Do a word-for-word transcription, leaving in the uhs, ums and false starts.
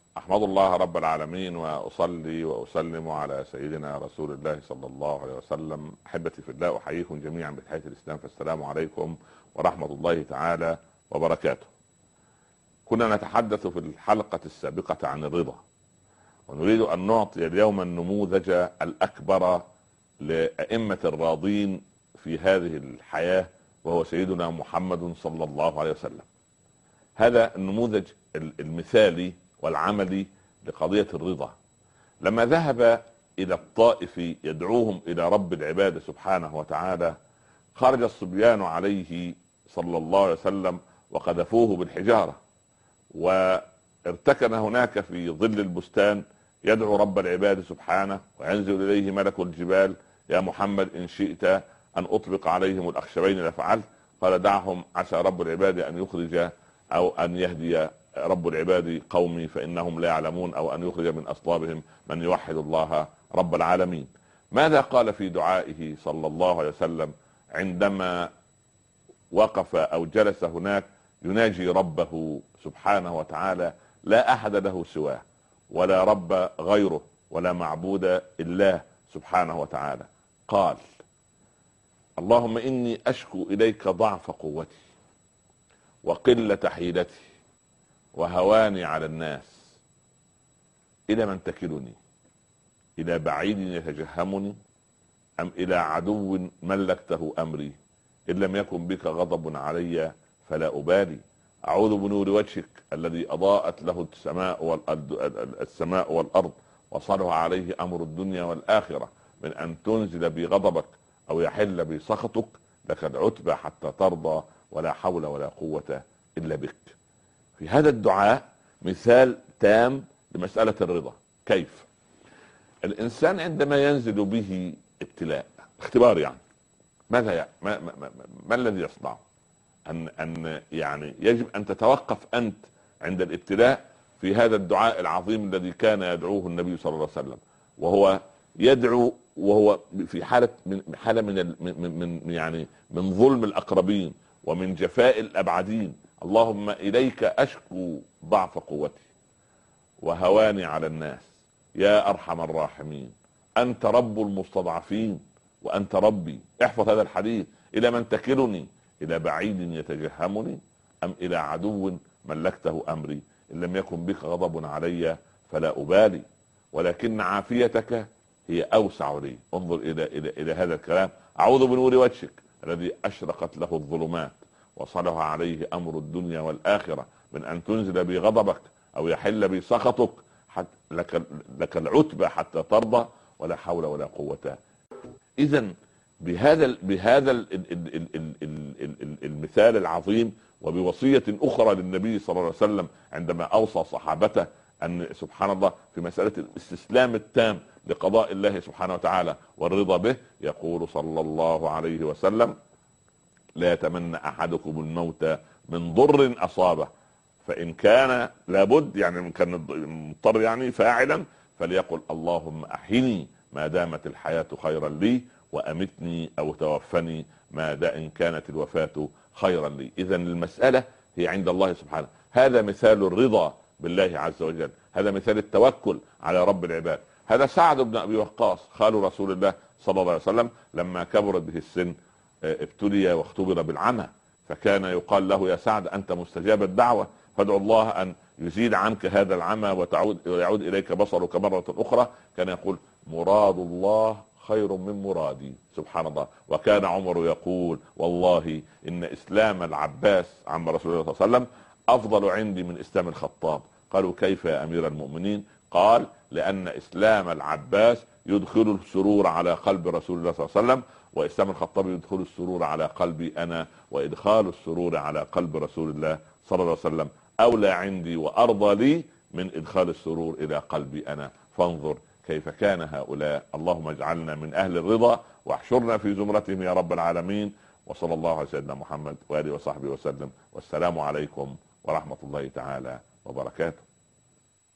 أحمد الله رب العالمين وأصلي وأسلم على سيدنا رسول الله صلى الله عليه وسلم. أحبتي في الله، أحييكم جميعا بتحية الإسلام، فالسلام عليكم ورحمة الله تعالى وبركاته. كنا نتحدث في الحلقة السابقة عن الرضا، ونريد أن نعطي اليوم النموذج الأكبر لأئمة الراضين في هذه الحياة، وهو سيدنا محمد صلى الله عليه وسلم. هذا النموذج المثالي والعملي لقضية الرضا. لما ذهب إلى الطائف يدعوهم إلى رب العباد سبحانه وتعالى، خرج الصبيان عليه صلى الله عليه وسلم وقذفوه بالحجارة، وارتكن هناك في ظل البستان يدعو رب العباد سبحانه، وينزل إليه ملك الجبال: يا محمد إن شئت أن أطبق عليهم الأخشبين لفعلت. قال: دعهم، عسى رب العباد أن يخرج أو أن يهدي رب العباد قومي فإنهم لا يعلمون، أو أن يخرج من أصلابهم من يوحد الله رب العالمين. ماذا قال في دعائه صلى الله عليه وسلم عندما وقف أو جلس هناك يناجي ربه سبحانه وتعالى؟ لا أحد له سواه، ولا رب غيره، ولا معبود إلا سبحانه وتعالى. قال: اللهم إني أشكو إليك ضعف قوتي وقلة حيلتي وهواني على الناس. إلى من تكلني؟ إلى بعيد يتجهمني أم إلى عدو ملكته أمري؟ إن لم يكن بك غضب علي فلا أبالي. أعوذ بنور وجهك الذي أضاءت له السماء والأرض, السماء والأرض وصلح عليه أمر الدنيا والآخرة، من أن تنزل بي غضبك أو يحل بي سخطك. لك العتبى حتى ترضى، ولا حول ولا قوة إلا بك. في هذا الدعاء مثال تام لمسألة الرضا. كيف؟ الإنسان عندما ينزل به ابتلاء، اختبار يعني، ماذا يعني؟ ما, ما, ما, ما الذي يصنعه؟ أن, أن يعني يجب أن تتوقف أنت عند الابتلاء في هذا الدعاء العظيم الذي كان يدعوه النبي صلى الله عليه وسلم، وهو يدعو وهو في حالة من حالة من, من, من يعني من ظلم الأقربين ومن جفاء الأبعدين. اللهم إليك أشكو ضعف قوتي وهواني على الناس يا أرحم الراحمين، أنت رب المستضعفين وأنت ربي. احفظ هذا الحديث: إلى من تكلني؟ إلى بعيد يتجهمني أم إلى عدو ملكته أمري؟ إن لم يكن بك غضب علي فلا أبالي، ولكن عافيتك هي أوسع لي. انظر إلى, إلى, إلى هذا الكلام: أعوذ بنور وجهك الذي أشرقت له الظلمات وصلح عليه أمر الدنيا والآخرة، من أن تنزل بي غضبك أو يحل بي سخطك. حتى لك, لك العتبى حتى ترضى، ولا حول ولا قوة. إذن بهذا بهذا المثال العظيم، وبوصية أخرى للنبي صلى الله عليه وسلم عندما أوصى صحابته أن سبحان الله في مسألة الاستسلام التام لقضاء الله سبحانه وتعالى والرضا به، يقول صلى الله عليه وسلم: لا يتمنى أحدكم الموت من ضر أصابه، فإن كان لابد يعني كان مضطر يعني فاعلا، فليقل اللهم أحيني ما دامت الحياة خيرا لي، وأمتني أو توفني ما دا إن كانت الوفاة خيرا لي. إذن المسألة هي عند الله سبحانه. هذا مثال الرضا بالله عز وجل، هذا مثال التوكل على رب العباد. هذا سعد بن أبي وقاص خال رسول الله صلى الله عليه وسلم، لما كبرت به السن ابتلي واختبر بالعمى، فكان يقال له: يا سعد أنت مستجاب الدعوة، فادعو الله أن يزيد عنك هذا العمى وتعود ويعود إليك بصرك مرة أخرى. كان يقول: مراد الله خير من مرادي. سبحان الله. وكان عمر يقول: والله إن إسلام العباس عم رسول الله صلى الله عليه وسلم أفضل عندي من إسلام الخطاب. قالوا: كيف يا أمير المؤمنين؟ قال: لأن إسلام العباس يدخل السرور على قلب رسول الله صلى الله عليه وسلم، وإسلام الخطاب يدخل السرور على قلبي أنا، وإدخال السرور على قلب رسول الله صلى الله عليه وسلم أولى عندي وأرضى لي من إدخال السرور إلى قلبي أنا. فانظر كيف كان هؤلاء. اللهم اجعلنا من أهل الرضا واحشرنا في زمرتهم يا رب العالمين. وصلى الله على سيدنا محمد وآله وصحبه وسلم، والسلام عليكم ورحمة الله تعالى وبركاته.